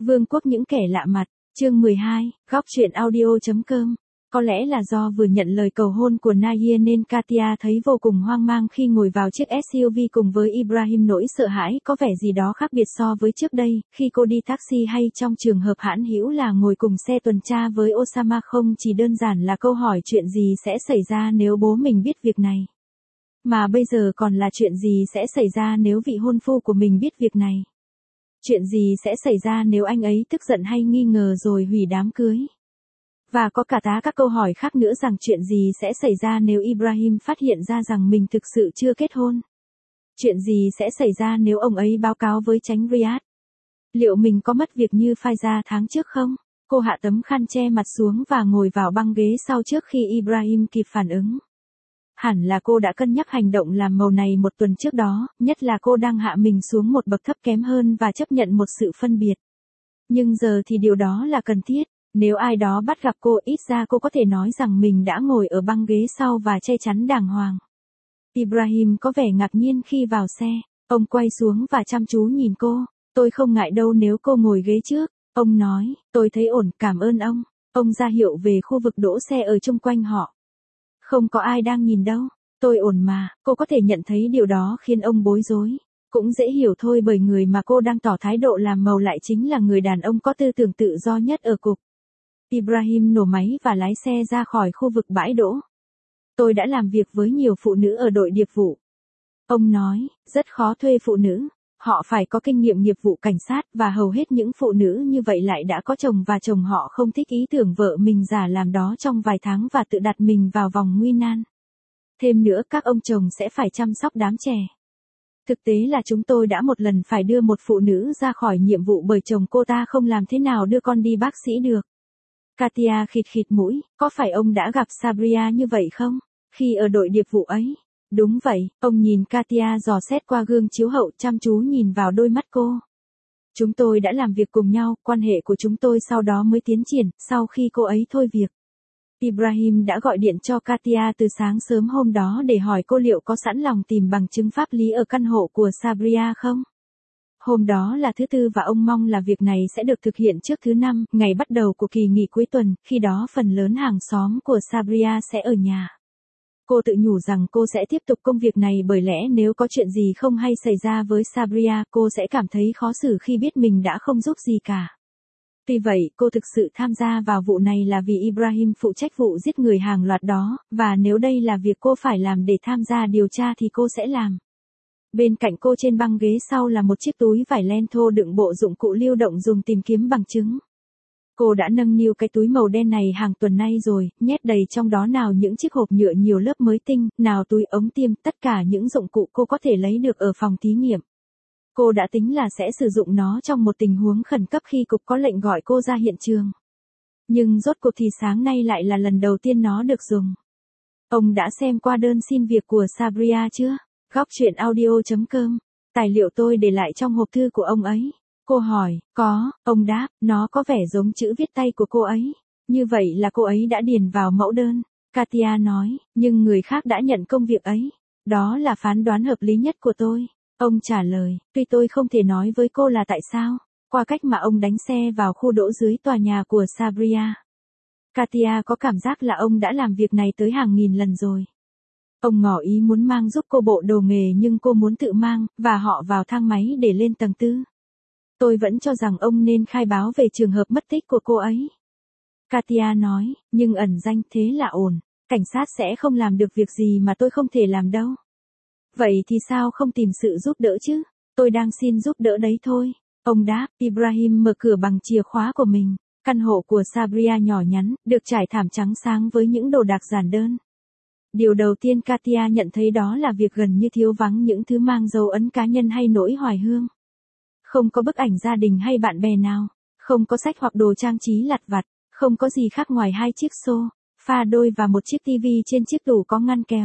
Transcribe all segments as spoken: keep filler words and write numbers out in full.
Vương quốc những kẻ lạ mặt, chương mười hai, góc truyện audio chấm com. Có lẽ là do vừa nhận lời cầu hôn của Nahir nên Katia thấy vô cùng hoang mang khi ngồi vào chiếc ét u vê cùng với Ibrahim. Nỗi sợ hãi có vẻ gì đó khác biệt so với trước đây, khi cô đi taxi hay trong trường hợp hãn hữu là ngồi cùng xe tuần tra với Osama. Không chỉ đơn giản là câu hỏi chuyện gì sẽ xảy ra nếu bố mình biết việc này, mà bây giờ còn là chuyện gì sẽ xảy ra nếu vị hôn phu của mình biết việc này. Chuyện gì sẽ xảy ra nếu anh ấy tức giận hay nghi ngờ rồi hủy đám cưới. Và có cả tá các câu hỏi khác nữa rằng chuyện gì sẽ xảy ra nếu Ibrahim phát hiện ra rằng mình thực sự chưa kết hôn. Chuyện gì sẽ xảy ra nếu ông ấy báo cáo với chánh Riyadh. Liệu mình có mất việc như Faiza tháng trước không? Cô hạ tấm khăn che mặt xuống và ngồi vào băng ghế sau trước khi Ibrahim kịp phản ứng. Hẳn là cô đã cân nhắc hành động làm màu này một tuần trước đó, nhất là cô đang hạ mình xuống một bậc thấp kém hơn và chấp nhận một sự phân biệt. Nhưng giờ thì điều đó là cần thiết. Nếu ai đó bắt gặp cô, ít ra cô có thể nói rằng mình đã ngồi ở băng ghế sau và che chắn đàng hoàng. Ibrahim có vẻ ngạc nhiên khi vào xe. Ông quay xuống và chăm chú nhìn cô. Tôi không ngại đâu nếu cô ngồi ghế trước. Ông nói, tôi thấy ổn, cảm ơn ông. Ông ra hiệu về khu vực đỗ xe ở chung quanh họ. Không có ai đang nhìn đâu. Tôi ổn mà. Cô có thể nhận thấy điều đó khiến ông bối rối. Cũng dễ hiểu thôi, bởi người mà cô đang tỏ thái độ làm màu lại chính là người đàn ông có tư tưởng tự do nhất ở cục. Ibrahim nổ máy và lái xe ra khỏi khu vực bãi đỗ. Tôi đã làm việc với nhiều phụ nữ ở đội điệp vụ. Ông nói, rất khó thuê phụ nữ. Họ phải có kinh nghiệm nghiệp vụ cảnh sát, và hầu hết những phụ nữ như vậy lại đã có chồng và chồng họ không thích ý tưởng vợ mình giả làm đó trong vài tháng và tự đặt mình vào vòng nguy nan. Thêm nữa, các ông chồng sẽ phải chăm sóc đám trẻ. Thực tế là chúng tôi đã một lần phải đưa một phụ nữ ra khỏi nhiệm vụ bởi chồng cô ta không làm thế nào đưa con đi bác sĩ được. Katia khịt khịt mũi, có phải ông đã gặp Sabria như vậy không? Khi ở đội điệp vụ ấy. Đúng vậy, ông nhìn Katia dò xét qua gương chiếu hậu, chăm chú nhìn vào đôi mắt cô. Chúng tôi đã làm việc cùng nhau, quan hệ của chúng tôi sau đó mới tiến triển, sau khi cô ấy thôi việc. Ibrahim đã gọi điện cho Katia từ sáng sớm hôm đó để hỏi cô liệu có sẵn lòng tìm bằng chứng pháp lý ở căn hộ của Sabria không. Hôm đó là thứ tư và ông mong là việc này sẽ được thực hiện trước thứ năm, ngày bắt đầu của kỳ nghỉ cuối tuần, khi đó phần lớn hàng xóm của Sabria sẽ ở nhà. Cô tự nhủ rằng cô sẽ tiếp tục công việc này bởi lẽ nếu có chuyện gì không hay xảy ra với Sabria, cô sẽ cảm thấy khó xử khi biết mình đã không giúp gì cả. Tuy vậy, cô thực sự tham gia vào vụ này là vì Ibrahim phụ trách vụ giết người hàng loạt đó, và nếu đây là việc cô phải làm để tham gia điều tra thì cô sẽ làm. Bên cạnh cô trên băng ghế sau là một chiếc túi vải len thô đựng bộ dụng cụ lưu động dùng tìm kiếm bằng chứng. Cô đã nâng niu cái túi màu đen này hàng tuần nay rồi, nhét đầy trong đó nào những chiếc hộp nhựa nhiều lớp mới tinh, nào túi ống tiêm, tất cả những dụng cụ cô có thể lấy được ở phòng thí nghiệm. Cô đã tính là sẽ sử dụng nó trong một tình huống khẩn cấp khi cục có lệnh gọi cô ra hiện trường. Nhưng rốt cuộc thì sáng nay lại là lần đầu tiên nó được dùng. Ông đã xem qua đơn xin việc của Sabria chưa? Góc truyện audio chấm com. Tài liệu tôi để lại trong hộp thư của ông ấy. Cô hỏi, có, ông đáp, nó có vẻ giống chữ viết tay của cô ấy. Như vậy là cô ấy đã điền vào mẫu đơn. Katia nói, nhưng người khác đã nhận công việc ấy. Đó là phán đoán hợp lý nhất của tôi. Ông trả lời, tuy tôi không thể nói với cô là tại sao, qua cách mà ông đánh xe vào khu đỗ dưới tòa nhà của Sabria. Katia có cảm giác là ông đã làm việc này tới hàng nghìn lần rồi. Ông ngỏ ý muốn mang giúp cô bộ đồ nghề nhưng cô muốn tự mang, và họ vào thang máy để lên tầng tư. Tôi vẫn cho rằng ông nên khai báo về trường hợp mất tích của cô ấy. Katia nói, nhưng ẩn danh thế là ổn, cảnh sát sẽ không làm được việc gì mà tôi không thể làm đâu. Vậy thì sao không tìm sự giúp đỡ chứ? Tôi đang xin giúp đỡ đấy thôi. Ông đáp, Ibrahim mở cửa bằng chìa khóa của mình. Căn hộ của Sabria nhỏ nhắn, được trải thảm trắng sáng với những đồ đạc giản đơn. Điều đầu tiên Katia nhận thấy đó là việc gần như thiếu vắng những thứ mang dấu ấn cá nhân hay nỗi hoài hương. Không có bức ảnh gia đình hay bạn bè nào, không có sách hoặc đồ trang trí lặt vặt, không có gì khác ngoài hai chiếc xô, pha đôi và một chiếc tivi trên chiếc tủ có ngăn kéo.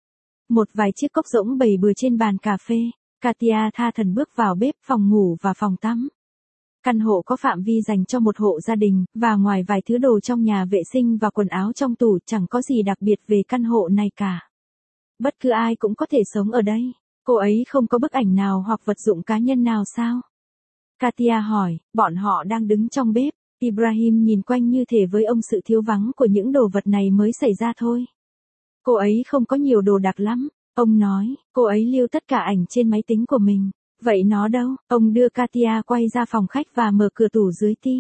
Một vài chiếc cốc rỗng bày bừa trên bàn cà phê. Katia tha thẩn bước vào bếp, phòng ngủ và phòng tắm. Căn hộ có phạm vi dành cho một hộ gia đình, và ngoài vài thứ đồ trong nhà vệ sinh và quần áo trong tủ, chẳng có gì đặc biệt về căn hộ này cả. Bất cứ ai cũng có thể sống ở đây. Cô ấy không có bức ảnh nào hoặc vật dụng cá nhân nào sao? Katia hỏi, bọn họ đang đứng trong bếp. Ibrahim nhìn quanh như thể với ông sự thiếu vắng của những đồ vật này mới xảy ra thôi. Cô ấy không có nhiều đồ đạc lắm. Ông nói, cô ấy lưu tất cả ảnh trên máy tính của mình. Vậy nó đâu? Ông đưa Katia quay ra phòng khách và mở cửa tủ dưới ti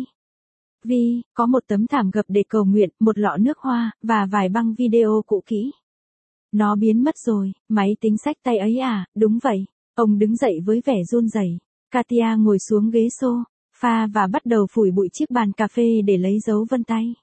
vi, có một tấm thảm gập để cầu nguyện, một lọ nước hoa, và vài băng video cũ kỹ. Nó biến mất rồi, máy tính xách tay ấy à, đúng vậy. Ông đứng dậy với vẻ run rẩy. Katia ngồi xuống ghế sofa và bắt đầu phủi bụi chiếc bàn cà phê để lấy dấu vân tay.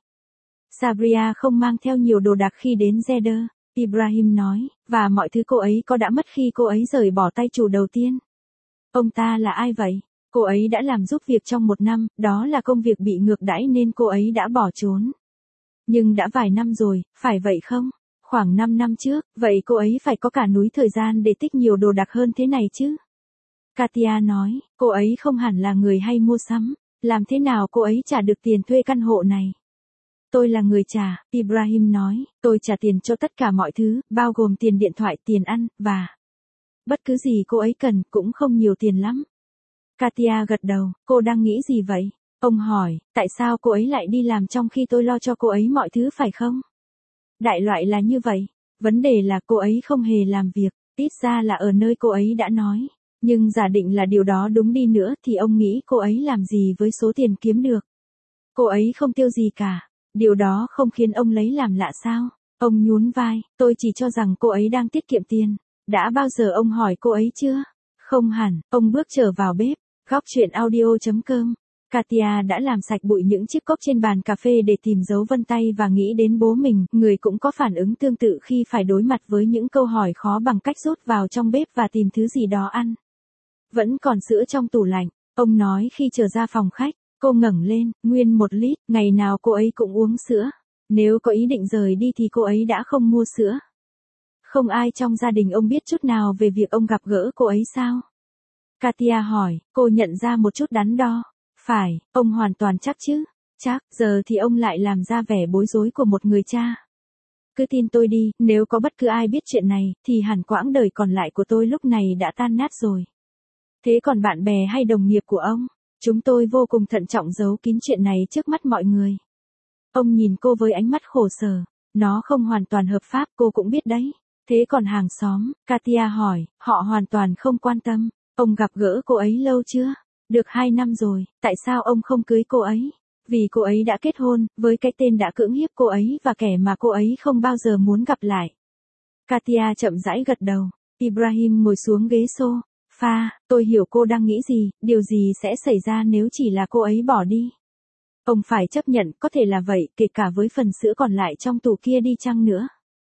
Sabria không mang theo nhiều đồ đạc khi đến Jeddah, Ibrahim nói, và mọi thứ cô ấy có đã mất khi cô ấy rời bỏ tay chủ đầu tiên. Ông ta là ai vậy? Cô ấy đã làm giúp việc trong một năm, đó là công việc bị ngược đãi nên cô ấy đã bỏ trốn. Nhưng đã vài năm rồi, phải vậy không? Khoảng năm năm trước, vậy cô ấy phải có cả núi thời gian để tích nhiều đồ đạc hơn thế này chứ? Katia nói, cô ấy không hẳn là người hay mua sắm, làm thế nào cô ấy trả được tiền thuê căn hộ này? Tôi là người trả, Ibrahim nói, tôi trả tiền cho tất cả mọi thứ, bao gồm tiền điện thoại, tiền ăn, và bất cứ gì cô ấy cần, cũng không nhiều tiền lắm. Katia gật đầu, cô đang nghĩ gì vậy? Ông hỏi, tại sao cô ấy lại đi làm trong khi tôi lo cho cô ấy mọi thứ phải không? Đại loại là như vậy, vấn đề là cô ấy không hề làm việc, ít ra là ở nơi cô ấy đã nói. Nhưng giả định là điều đó đúng đi nữa thì ông nghĩ cô ấy làm gì với số tiền kiếm được? Cô ấy không tiêu gì cả. Điều đó không khiến ông lấy làm lạ sao? Ông nhún vai, tôi chỉ cho rằng cô ấy đang tiết kiệm tiền. Đã bao giờ ông hỏi cô ấy chưa? Không hẳn, ông bước trở vào bếp. Góc chuyện audio chấm com. Katia đã làm sạch bụi những chiếc cốc trên bàn cà phê để tìm dấu vân tay và nghĩ đến bố mình, người cũng có phản ứng tương tự khi phải đối mặt với những câu hỏi khó bằng cách rút vào trong bếp và tìm thứ gì đó ăn. Vẫn còn sữa trong tủ lạnh, ông nói khi trở ra phòng khách. Cô ngẩng lên, nguyên một lít, ngày nào cô ấy cũng uống sữa. Nếu có ý định rời đi thì cô ấy đã không mua sữa. Không ai trong gia đình ông biết chút nào về việc ông gặp gỡ cô ấy sao? Katia hỏi, cô nhận ra một chút đắn đo. Phải, ông hoàn toàn chắc chứ? Chắc, giờ thì ông lại làm ra vẻ bối rối của một người cha. Cứ tin tôi đi, nếu có bất cứ ai biết chuyện này, thì hẳn quãng đời còn lại của tôi lúc này đã tan nát rồi. Thế còn bạn bè hay đồng nghiệp của ông? Chúng tôi vô cùng thận trọng giấu kín chuyện này trước mắt mọi người. Ông nhìn cô với ánh mắt khổ sở. Nó không hoàn toàn hợp pháp, cô cũng biết đấy. Thế còn hàng xóm, Katia hỏi, họ hoàn toàn không quan tâm. Ông gặp gỡ cô ấy lâu chưa? Được hai năm rồi, tại sao ông không cưới cô ấy? Vì cô ấy đã kết hôn, với cái tên đã cưỡng hiếp cô ấy và kẻ mà cô ấy không bao giờ muốn gặp lại. Katia chậm rãi gật đầu. Ibrahim ngồi xuống ghế sofa. Pha, tôi hiểu cô đang nghĩ gì, điều gì sẽ xảy ra nếu chỉ là cô ấy bỏ đi. Ông phải chấp nhận, có thể là vậy, kể cả với phần sữa còn lại trong tủ kia đi chăng nữa.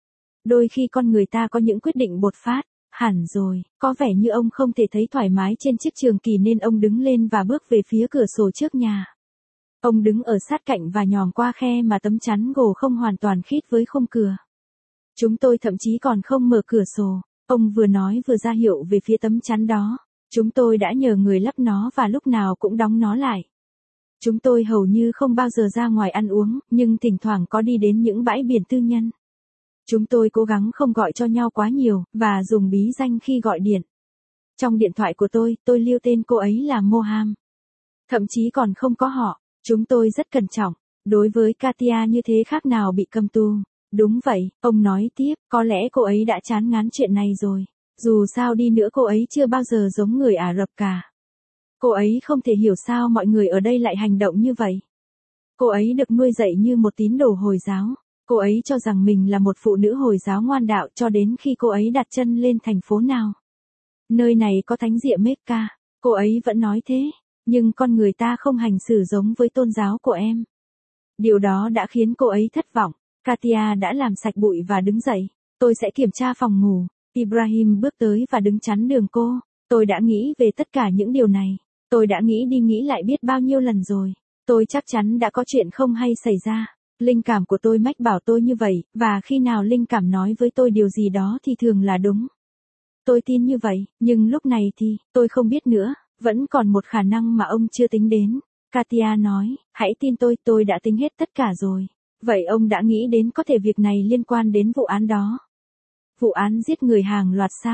Đôi khi con người ta có những quyết định bột phát, hẳn rồi, có vẻ như ông không thể thấy thoải mái trên chiếc trường kỳ nên ông đứng lên và bước về phía cửa sổ trước nhà. Ông đứng ở sát cạnh và nhòm qua khe mà tấm chắn gỗ không hoàn toàn khít với khung cửa. Chúng tôi thậm chí còn không mở cửa sổ. Ông vừa nói vừa ra hiệu về phía tấm chắn đó. Chúng tôi đã nhờ người lắp nó và lúc nào cũng đóng nó lại. Chúng tôi hầu như không bao giờ ra ngoài ăn uống, nhưng thỉnh thoảng có đi đến những bãi biển tư nhân. Chúng tôi cố gắng không gọi cho nhau quá nhiều, và dùng bí danh khi gọi điện. Trong điện thoại của tôi, tôi lưu tên cô ấy là Moham. Thậm chí còn không có họ. Chúng tôi rất cẩn trọng. Đối với Katia như thế khác nào bị cầm tù. Đúng vậy, ông nói tiếp, có lẽ cô ấy đã chán ngán chuyện này rồi. Dù sao đi nữa cô ấy chưa bao giờ giống người Ả Rập cả. Cô ấy không thể hiểu sao mọi người ở đây lại hành động như vậy. Cô ấy được nuôi dạy như một tín đồ Hồi giáo. Cô ấy cho rằng mình là một phụ nữ Hồi giáo ngoan đạo cho đến khi cô ấy đặt chân lên thành phố nào. Nơi này có thánh địa Mecca. Cô ấy vẫn nói thế. Nhưng con người ta không hành xử giống với tôn giáo của em. Điều đó đã khiến cô ấy thất vọng. Katia đã làm sạch bụi và đứng dậy. Tôi sẽ kiểm tra phòng ngủ. Ibrahim bước tới và đứng chắn đường cô. Tôi đã nghĩ về tất cả những điều này. Tôi đã nghĩ đi nghĩ lại biết bao nhiêu lần rồi. Tôi chắc chắn đã có chuyện không hay xảy ra. Linh cảm của tôi mách bảo tôi như vậy, và khi nào linh cảm nói với tôi điều gì đó thì thường là đúng. Tôi tin như vậy, nhưng lúc này thì, tôi không biết nữa, vẫn còn một khả năng mà ông chưa tính đến. Katia nói, hãy tin tôi, tôi đã tính hết tất cả rồi. Vậy ông đã nghĩ đến có thể việc này liên quan đến vụ án đó? Vụ án giết người hàng loạt sao?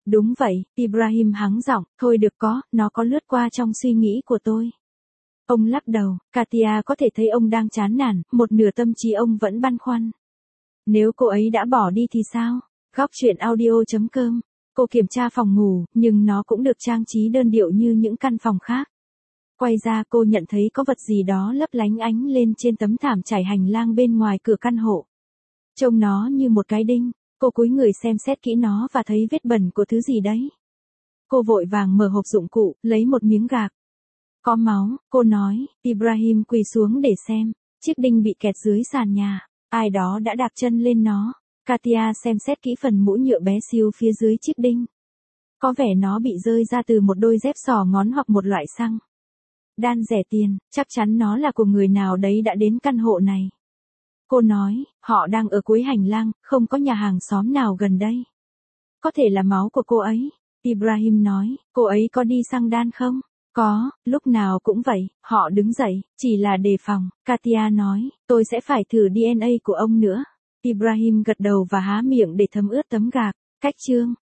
Đúng vậy, Ibrahim hắng giọng, thôi được có, nó có lướt qua trong suy nghĩ của tôi. Ông lắc đầu, Katia có thể thấy ông đang chán nản, một nửa tâm trí ông vẫn băn khoăn. Nếu cô ấy đã bỏ đi thì sao? Góc chuyện audio.com. Cô kiểm tra phòng ngủ, nhưng nó cũng được trang trí đơn điệu như những căn phòng khác. Quay ra cô nhận thấy có vật gì đó lấp lánh ánh lên trên tấm thảm trải hành lang bên ngoài cửa căn hộ. Trông nó như một cái đinh, cô cúi người xem xét kỹ nó và thấy vết bẩn của thứ gì đấy. Cô vội vàng mở hộp dụng cụ, lấy một miếng gạc. Có máu, cô nói. Ibrahim quỳ xuống để xem, chiếc đinh bị kẹt dưới sàn nhà, ai đó đã đạp chân lên nó. Katia xem xét kỹ phần mũ nhựa bé xíu phía dưới chiếc đinh. Có vẻ nó bị rơi ra từ một đôi dép sò ngón hoặc một loại xăng đan rẻ tiền, chắc chắn nó là của người nào đấy đã đến căn hộ này. Cô nói, họ đang ở cuối hành lang, không có nhà hàng xóm nào gần đây. Có thể là máu của cô ấy. Ibrahim nói, cô ấy có đi xăng đan không? Có, lúc nào cũng vậy, họ đứng dậy, chỉ là đề phòng. Katia nói, tôi sẽ phải thử đê en a của ông nữa. Ibrahim gật đầu và há miệng để thấm ướt tấm gạc. Cách chương